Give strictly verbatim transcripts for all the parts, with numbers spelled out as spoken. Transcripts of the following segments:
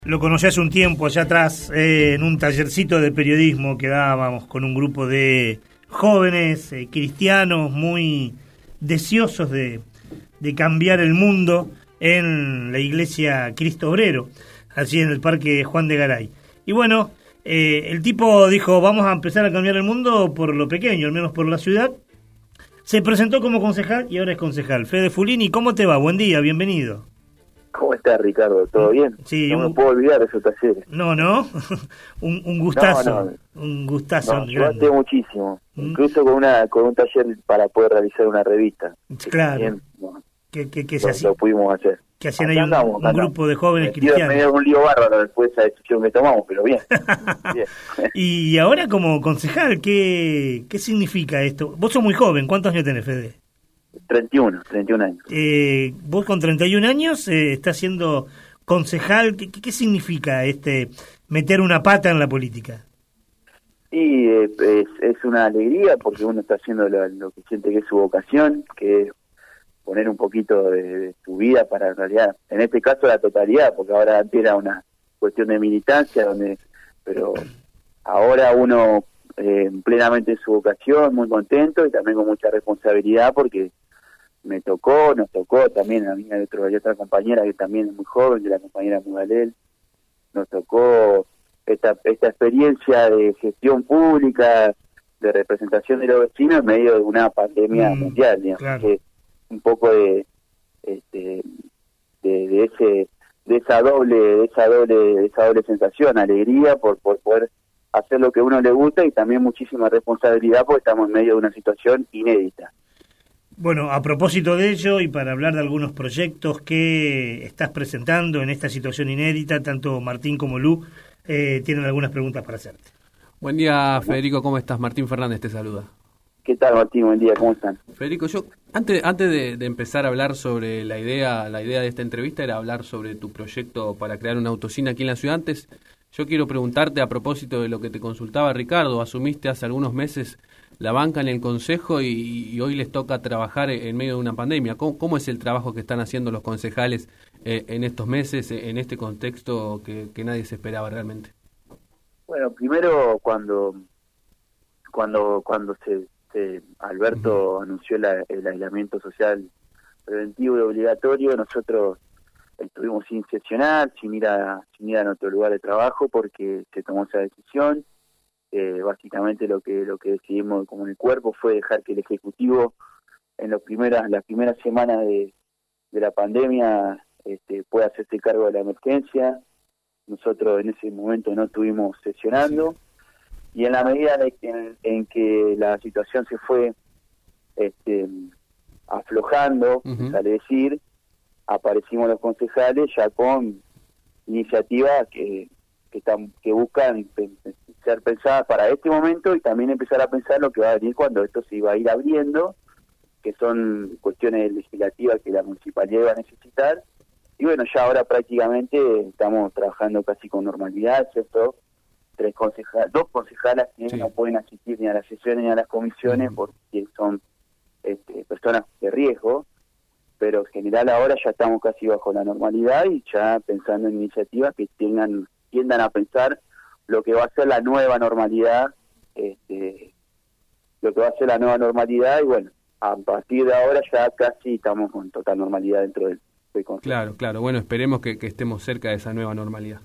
Lo conocí hace un tiempo, allá atrás, eh, en un tallercito de periodismo que dábamos con un grupo de jóvenes eh, cristianos muy deseosos de, de cambiar el mundo en la iglesia Cristo Obrero, allí en el Parque Juan de Garay. Y bueno, eh, el tipo dijo, vamos a empezar a cambiar el mundo por lo pequeño, al menos por la ciudad. Se presentó como concejal y ahora es concejal. Fede Fulini, ¿cómo te va? Buen día, bienvenido. ¿Cómo estás, Ricardo? ¿Todo bien? Sí, no un... me puedo olvidar de esos talleres. No, no, un, un gustazo, no, no. un gustazo. No, ayudaste muchísimo, ¿Mm? incluso con una con un taller para poder realizar una revista. Claro, que, bien, no, que, que, que lo, se hacía, lo pudimos hacer. Que hacían ahí un, andamos, un grupo de jóvenes Metido cristianos. En medio de un lío bárbaro después de esa decisión que tomamos, pero bien. bien. Y ahora como concejal, ¿qué, ¿qué significa esto? Vos sos muy joven, ¿cuántos años tenés, Fede? treinta y uno, treinta y un años. Eh, vos con treinta y un años eh, estás siendo concejal. ¿Qué, qué significa este meter una pata en la política? Sí, eh, es, es una alegría porque uno está haciendo lo, lo que siente que es su vocación, que es poner un poquito de, de su vida para, en realidad, en este caso la totalidad, porque ahora antes era una cuestión de militancia, donde pero ahora uno eh, plenamente en su vocación, muy contento y también con mucha responsabilidad porque me tocó, nos tocó también a mí y a otro, hay otra compañera que también es muy joven, de la compañera Mudalel, nos tocó esta esta experiencia de gestión pública, de representación de los vecinos en medio de una pandemia mm, mundial, digamos, claro. Que un poco de este de, de ese de esa doble de esa doble de esa doble sensación, alegría por por poder hacer lo que a uno le gusta y también muchísima responsabilidad porque estamos en medio de una situación inédita. Bueno, a propósito de ello y para hablar de algunos proyectos que estás presentando en esta situación inédita, tanto Martín como Lu eh, tienen algunas preguntas para hacerte. Buen día, Federico, ¿cómo estás? Martín Fernández te saluda. ¿Qué tal, Martín? Buen día, ¿cómo están? Federico, yo antes antes de, de empezar a hablar sobre la idea, la idea de esta entrevista era hablar sobre tu proyecto para crear una autocine aquí en la ciudad. Antes, yo quiero preguntarte a propósito de lo que te consultaba Ricardo, asumiste hace algunos meses la banca en el Consejo y, y hoy les toca trabajar en medio de una pandemia. ¿Cómo, cómo es el trabajo que están haciendo los concejales eh, en estos meses, en este contexto que, que nadie se esperaba realmente? Bueno, primero cuando cuando cuando se, se Alberto uh-huh. anunció la, el aislamiento social preventivo y obligatorio, nosotros estuvimos sin sesionar, sin ir a sin ir a nuestro lugar de trabajo porque se tomó esa decisión. Eh, básicamente lo que lo que decidimos como en el cuerpo fue dejar que el Ejecutivo en los primeras las primeras semanas de, de la pandemia este, pueda hacerse cargo de la emergencia. Nosotros en ese momento no estuvimos sesionando sí. Y en la medida de, en, en que la situación se fue este, aflojando, uh-huh. sale decir, aparecimos los concejales ya con iniciativas que que están que buscan ser pensadas para este momento y también empezar a pensar lo que va a venir cuando esto se iba a ir abriendo, que son cuestiones legislativas que la municipalidad va a necesitar. Y bueno, ya ahora prácticamente estamos trabajando casi con normalidad, ¿cierto? Tres concejales, dos concejalas que sí. no pueden asistir ni a las sesiones ni a las comisiones uh-huh. porque son este, personas de riesgo, pero en general ahora ya estamos casi bajo la normalidad y ya pensando en iniciativas que tengan tiendan a pensar lo que va a ser la nueva normalidad, este, lo que va a ser la nueva normalidad y bueno, a partir de ahora ya casi estamos con total normalidad dentro del, del Consejo. Claro, claro, bueno, esperemos que, que estemos cerca de esa nueva normalidad.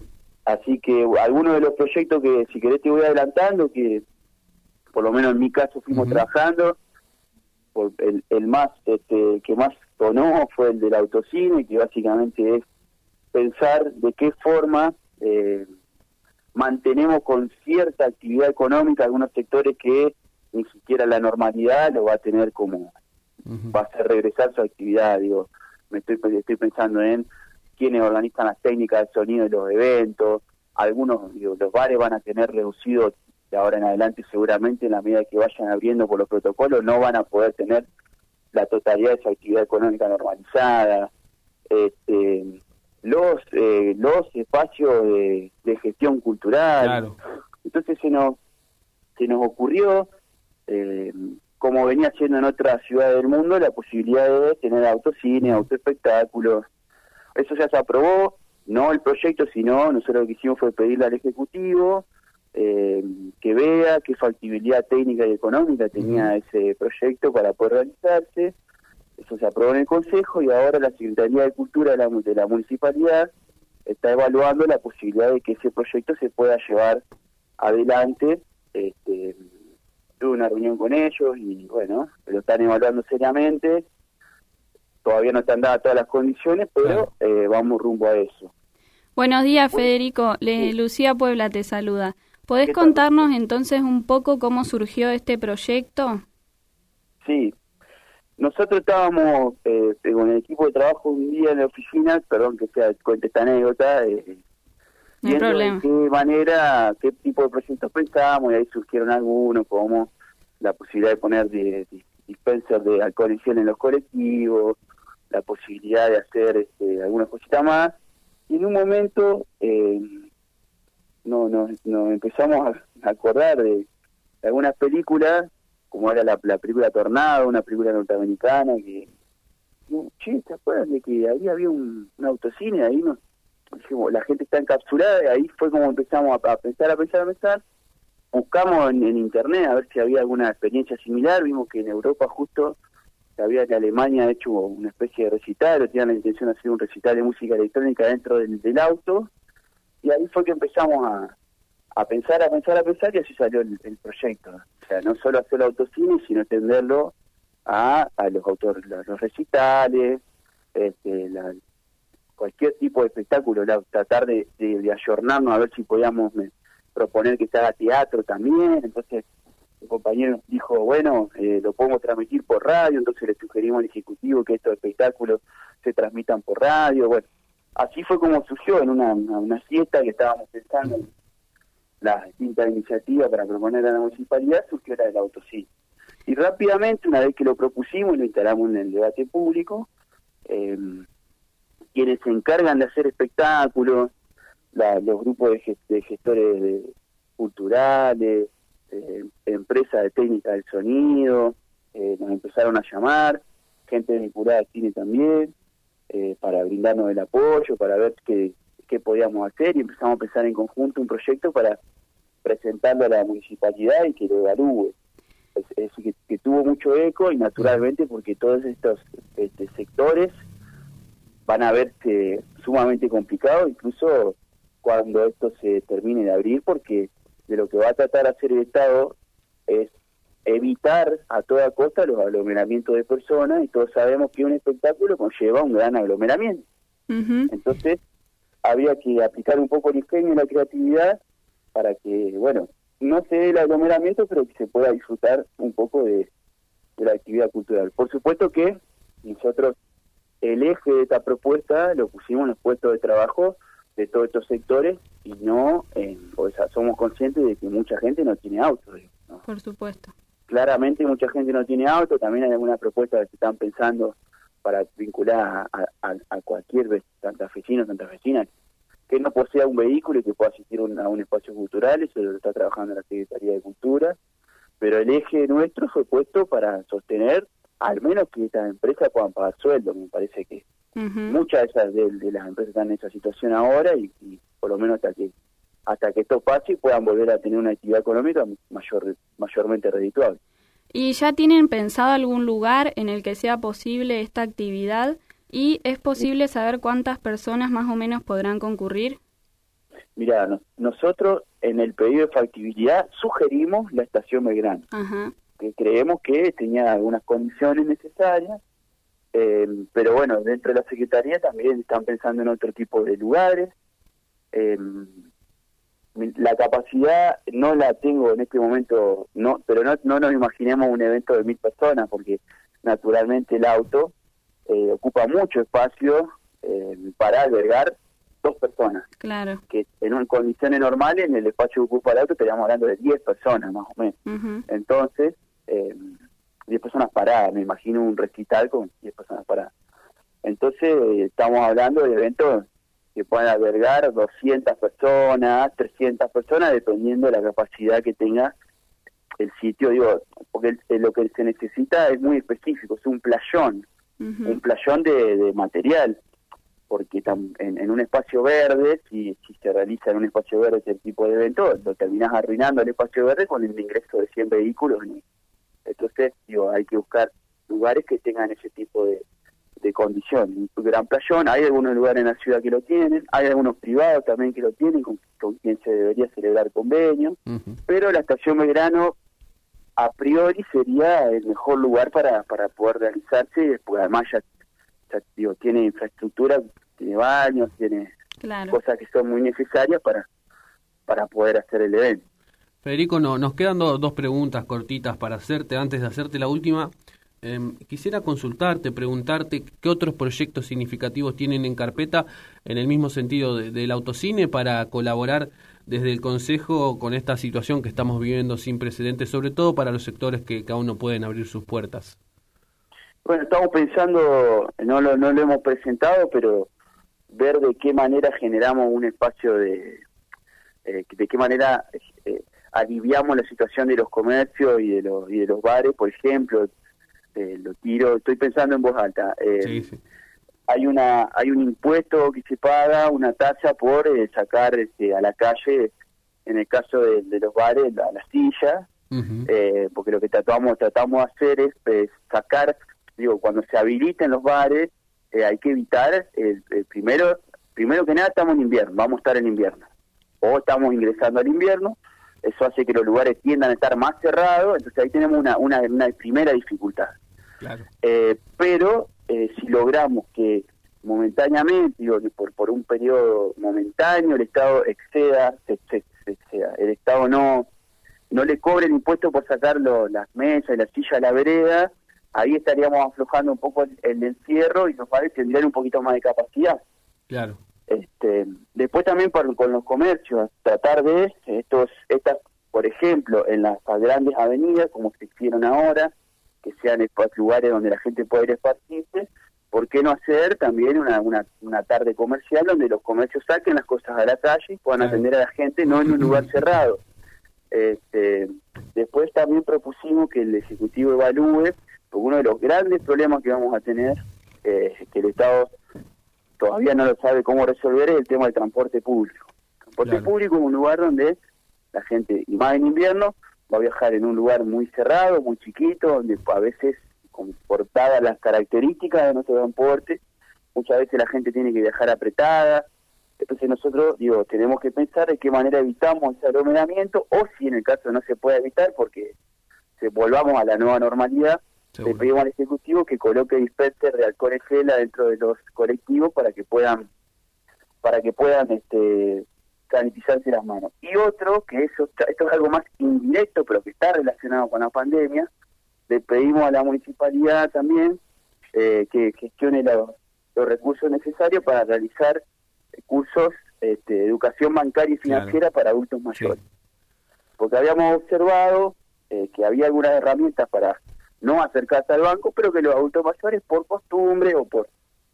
Así que algunos de los proyectos que si querés te voy adelantando, que por lo menos en mi caso fuimos uh-huh. trabajando, por el, el más este, que más sonó fue el del autocine, que básicamente es pensar de qué forma Eh, mantenemos con cierta actividad económica algunos sectores que ni siquiera la normalidad lo va a tener como uh-huh. va a hacer regresar su actividad. Digo, me estoy estoy pensando en quienes organizan las técnicas de sonido de los eventos, algunos digo, los bares van a tener reducido de ahora en adelante seguramente en la medida que vayan abriendo por los protocolos, no van a poder tener la totalidad de su actividad económica normalizada. este los eh, los espacios de, de gestión cultural. Claro. Entonces se nos se nos ocurrió, eh, como venía haciendo en otras ciudades del mundo, la posibilidad de tener autocine, autoespectáculos. Eso ya se aprobó, no el proyecto, sino nosotros lo que hicimos fue pedirle al Ejecutivo eh, que vea qué factibilidad técnica y económica tenía uh-huh. ese proyecto para poder realizarse. Eso se aprobó en el Consejo y ahora la Secretaría de Cultura de la, de la Municipalidad está evaluando la posibilidad de que ese proyecto se pueda llevar adelante. Este, tuve una reunión con ellos y bueno, lo están evaluando seriamente. Todavía no están dadas todas las condiciones, pero eh, vamos rumbo a eso. Buenos días, Federico. Le, Lucía Puebla te saluda. ¿Podés contarnos entonces un poco cómo surgió este proyecto? Sí. Nosotros estábamos eh, con el equipo de trabajo un día en la oficina, perdón que sea cuente esta anécdota, eh, no hay problema. De qué manera, qué tipo de proyectos pensábamos, y ahí surgieron algunos, como la posibilidad de poner de, de dispensers de alcohol en gel en los colectivos, la posibilidad de hacer este, algunas cositas más, y en un momento eh, no, no, nos empezamos a acordar de, de algunas películas, como era la, la película Tornado, una película norteamericana, que, che, ¿te acuerdas de que ahí había un, un autocine? Ahí nos, dijimos, la gente está encapsulada, y ahí fue como empezamos a, a pensar, a pensar, a pensar. Buscamos en, en internet a ver si había alguna experiencia similar, vimos que en Europa justo había en Alemania hecho una especie de recital, o tenían la intención de hacer un recital de música electrónica dentro del, del auto, y ahí fue que empezamos a, a pensar, a pensar, a pensar, y así salió el, el proyecto. O sea, no solo hacer el autocine, sino extenderlo a, a los autores, los, los recitales, este, la, cualquier tipo de espectáculo, la, tratar de, de, de ayornarnos a ver si podíamos me, proponer que se haga teatro también. Entonces el compañero nos dijo, bueno, eh, lo podemos transmitir por radio, entonces le sugerimos al Ejecutivo que estos espectáculos se transmitan por radio. Bueno, así fue como surgió en una, una, una siesta que estábamos pensando en las distintas iniciativas para proponer a la municipalidad, surgió la del autocine. Y rápidamente, una vez que lo propusimos y lo instalamos en el debate público, eh, quienes se encargan de hacer espectáculos, la, los grupos de, gest de gestores de, culturales, eh, empresas de técnica del sonido, eh, nos empezaron a llamar, gente vinculada al cine también, eh, para brindarnos el apoyo, para ver qué, qué podíamos hacer, y empezamos a pensar en conjunto un proyecto para presentarlo a la municipalidad y que lo evalúe. Es, es decir, que, que tuvo mucho eco, y naturalmente porque todos estos este, sectores van a verse sumamente complicados, incluso cuando esto se termine de abrir, porque de lo que va a tratar de hacer el Estado es evitar a toda costa los aglomeramientos de personas, y todos sabemos que un espectáculo conlleva un gran aglomeramiento. Uh-huh. Entonces, había que aplicar un poco el ingenio y la creatividad para que, bueno, no se dé el aglomeramiento, pero que se pueda disfrutar un poco de, de la actividad cultural. Por supuesto que nosotros el eje de esta propuesta lo pusimos en los puestos de trabajo de todos estos sectores, y no, eh, o sea, somos conscientes de que mucha gente no tiene auto, ¿no? Por supuesto. Claramente mucha gente no tiene auto, también hay algunas propuestas que se están pensando para vincular a, a, a cualquier santafesino o santafesina que no posea un vehículo y que pueda asistir un, a un espacio cultural. Eso lo está trabajando la Secretaría de Cultura, pero el eje nuestro fue puesto para sostener al menos que estas empresas puedan pagar sueldo. Me parece que uh-huh. muchas de, esas, de, de las empresas están en esa situación ahora, y, y por lo menos hasta que hasta que esto pase puedan volver a tener una actividad económica mayor, mayormente redituable. ¿Y ya tienen pensado algún lugar en el que sea posible esta actividad? ¿Y es posible saber cuántas personas más o menos podrán concurrir? Mirá, no, nosotros en el pedido de factibilidad sugerimos la estación Belgrano, uh-huh. que creemos que tenía algunas condiciones necesarias, eh, pero bueno, dentro de la Secretaría también están pensando en otro tipo de lugares. Eh, la capacidad no la tengo en este momento, no, pero no, no nos imaginemos un evento de mil personas, porque naturalmente el auto eh, ocupa mucho espacio eh, para albergar dos personas. Claro. Que en condiciones normales, en el espacio que ocupa el auto, estaríamos hablando de diez personas más o menos. Uh-huh. Entonces, eh, diez personas paradas, me imagino un recital con diez personas paradas. Entonces, eh, estamos hablando de eventos que puedan albergar doscientas personas, trescientas personas, dependiendo de la capacidad que tenga el sitio. Digo, porque el, el, lo que se necesita es muy específico, es un playón, uh-huh. un playón de, de material. porque tam, en, en un espacio verde, si, si se realiza en un espacio verde ese tipo de evento, lo terminás arruinando el espacio verde con el ingreso de cien vehículos. Entonces, digo, hay que buscar lugares que tengan ese tipo de, de condiciones. Un Gran Playón, hay algunos lugares en la ciudad que lo tienen, hay algunos privados también que lo tienen, con, con quien se debería celebrar convenios, uh-huh. pero la Estación Belgrano a priori sería el mejor lugar para, para poder realizarse, y después además ya, ya digo, tiene infraestructura, tiene baños, tiene claro. cosas que son muy necesarias para, para poder hacer el evento. Federico, no, nos quedan do, dos preguntas cortitas para hacerte. Antes de hacerte la última, eh, quisiera consultarte, preguntarte qué otros proyectos significativos tienen en carpeta en el mismo sentido de, del autocine para colaborar desde el Consejo con esta situación que estamos viviendo sin precedentes, sobre todo para los sectores que, que aún no pueden abrir sus puertas. Bueno, estamos pensando, no lo, no lo hemos presentado, pero ver de qué manera generamos un espacio de, eh, de qué manera eh, aliviamos la situación de los comercios y de los y de los bares, por ejemplo. Eh, lo tiro, estoy pensando en voz alta. Eh, sí, sí. Hay una hay un impuesto que se paga, una tasa por eh, sacar este, a la calle, en el caso de, de los bares, a las sillas, uh-huh. eh, porque lo que tratamos tratamos de hacer es, es sacar, digo, cuando se habiliten los bares, eh, hay que evitar, el, el primero primero que nada estamos en invierno, vamos a estar en invierno, o estamos ingresando al invierno, eso hace que los lugares tiendan a estar más cerrados, entonces ahí tenemos una, una, una primera dificultad. Claro. Eh, pero eh, si logramos que momentáneamente, digo, por, por un periodo momentáneo, el Estado exceda, se, se, se exceda, el Estado no no le cobre el impuesto por sacar lo, las mesas y las sillas a la vereda, ahí estaríamos aflojando un poco el, el encierro y los bares tendrían un poquito más de capacidad. Claro. Este, después también por, con los comercios, tratar de estos, estas, por ejemplo, en las grandes avenidas, como se hicieron ahora, que sean lugares donde la gente pueda ir a esparcirse, ¿por qué no hacer también una, una, una tarde comercial donde los comercios saquen las cosas a la calle y puedan claro. atender a la gente, no en un lugar cerrado? Este, después también propusimos que el Ejecutivo evalúe, porque uno de los grandes problemas que vamos a tener, eh, que el Estado todavía no lo sabe cómo resolver, es el tema del transporte público. El transporte claro. público es un lugar donde la gente, y más en invierno, va a viajar en un lugar muy cerrado, muy chiquito, donde a veces, comportadas las características de nuestro transporte, muchas veces la gente tiene que viajar apretada. Entonces nosotros, digo, tenemos que pensar de qué manera evitamos ese aglomeramiento, o si en el caso no se puede evitar, porque se volvamos a la nueva normalidad, Seguro. le pedimos al Ejecutivo que coloque dispenser de alcohol en gel dentro de los colectivos para que puedan, para que puedan, este, sanitizarse las manos. Y otro, que eso, esto es algo más indirecto, pero que está relacionado con la pandemia, le pedimos a la municipalidad también eh, que gestione los, los recursos necesarios para realizar cursos este, de educación bancaria y financiera claro. para adultos mayores. Sí. Porque habíamos observado eh, que había algunas herramientas para no acercarse al banco, pero que los adultos mayores, por costumbre o por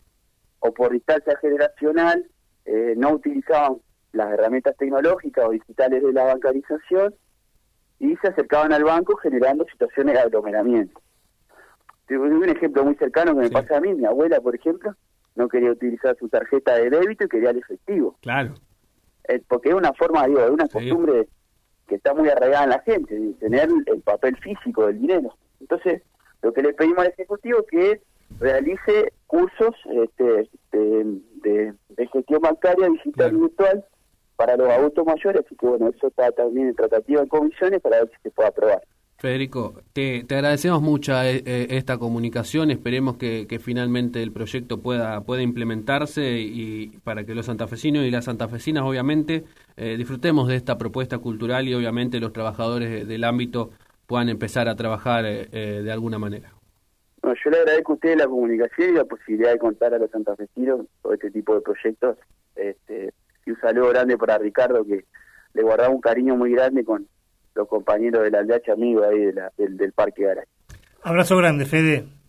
o por distancia generacional, eh, no utilizaban las herramientas tecnológicas o digitales de la bancarización y se acercaban al banco generando situaciones de aglomeramiento. Tengo un ejemplo muy cercano que me sí. pasa a mí. Mi abuela, por ejemplo, no quería utilizar su tarjeta de débito y quería el efectivo. Claro. Eh, porque es una forma, digo, es una sí. costumbre que está muy arraigada en la gente, de tener el papel físico del dinero. Entonces, lo que le pedimos al Ejecutivo es que realice cursos este, de, de, de gestión bancaria digital claro. y virtual para los adultos mayores, así que bueno, eso está también en tratativa en comisiones para ver si se puede aprobar. Federico, te, te agradecemos mucho eh, esta comunicación, esperemos que, que finalmente el proyecto pueda, pueda implementarse y para que los santafesinos y las santafesinas obviamente eh, disfrutemos de esta propuesta cultural y obviamente los trabajadores del ámbito puedan empezar a trabajar eh, eh, de alguna manera. No, yo le agradezco a ustedes la comunicación y la posibilidad de contar a los santafesinos sobre este tipo de proyectos. Este, y un saludo grande para Ricardo, que le guardaba un cariño muy grande con los compañeros de la aldea Amigo ahí de la, del, del Parque Garay. Abrazo grande, Fede.